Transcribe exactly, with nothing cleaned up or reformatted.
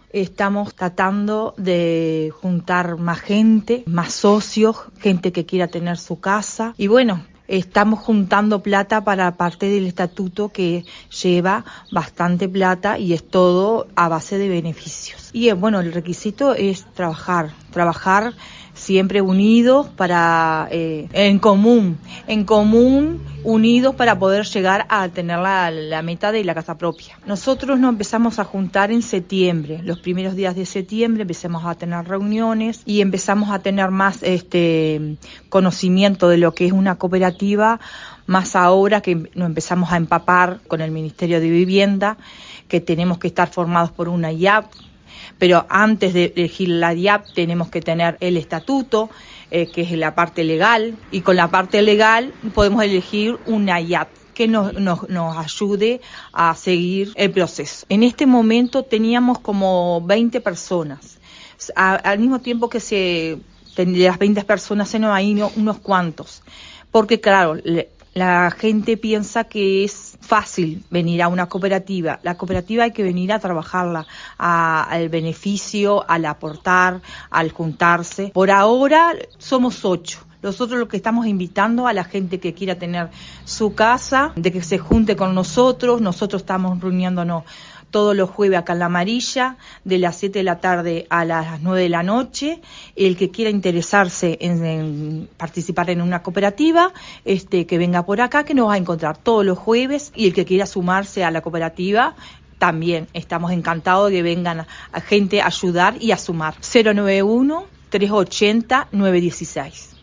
Estamos tratando de juntar más gente, más socios, gente que quiera tener su casa y bueno, estamos juntando plata para parte del estatuto que lleva bastante plata y es todo a base de beneficios. Y bueno, el requisito es trabajar, trabajar siempre unidos para, eh, en común, en común, unidos para poder llegar a tener la, la meta de la casa propia. Nosotros nos empezamos a juntar en septiembre, los primeros días de septiembre empezamos a tener reuniones y empezamos a tener más este conocimiento de lo que es una cooperativa, más ahora que nos empezamos a empapar con el Ministerio de Vivienda, que tenemos que estar formados por una I A P, pero antes de elegir la I A P tenemos que tener el estatuto, eh, que es la parte legal, y con la parte legal podemos elegir una I A P que nos, nos, nos ayude a seguir el proceso. En este momento teníamos como veinte personas, a, al mismo tiempo que se de las veinte personas se nos han ido unos cuantos, porque claro, le, la gente piensa que es fácil venir a una cooperativa. La cooperativa hay que venir a trabajarla, a, al beneficio, al aportar, al juntarse. Por ahora somos ocho. Nosotros lo que estamos invitando a la gente que quiera tener su casa, de que se junte con nosotros. Nosotros estamos reuniéndonos todos los jueves acá en La Amarilla, de las siete de la tarde a las nueve de la noche. El que quiera interesarse en, en participar en una cooperativa, este, que venga por acá, que nos va a encontrar todos los jueves. Y el que quiera sumarse a la cooperativa, también estamos encantados de que vengan a, a gente a ayudar y a sumar. cero nueve uno, tres ochenta, nueve dieciséis.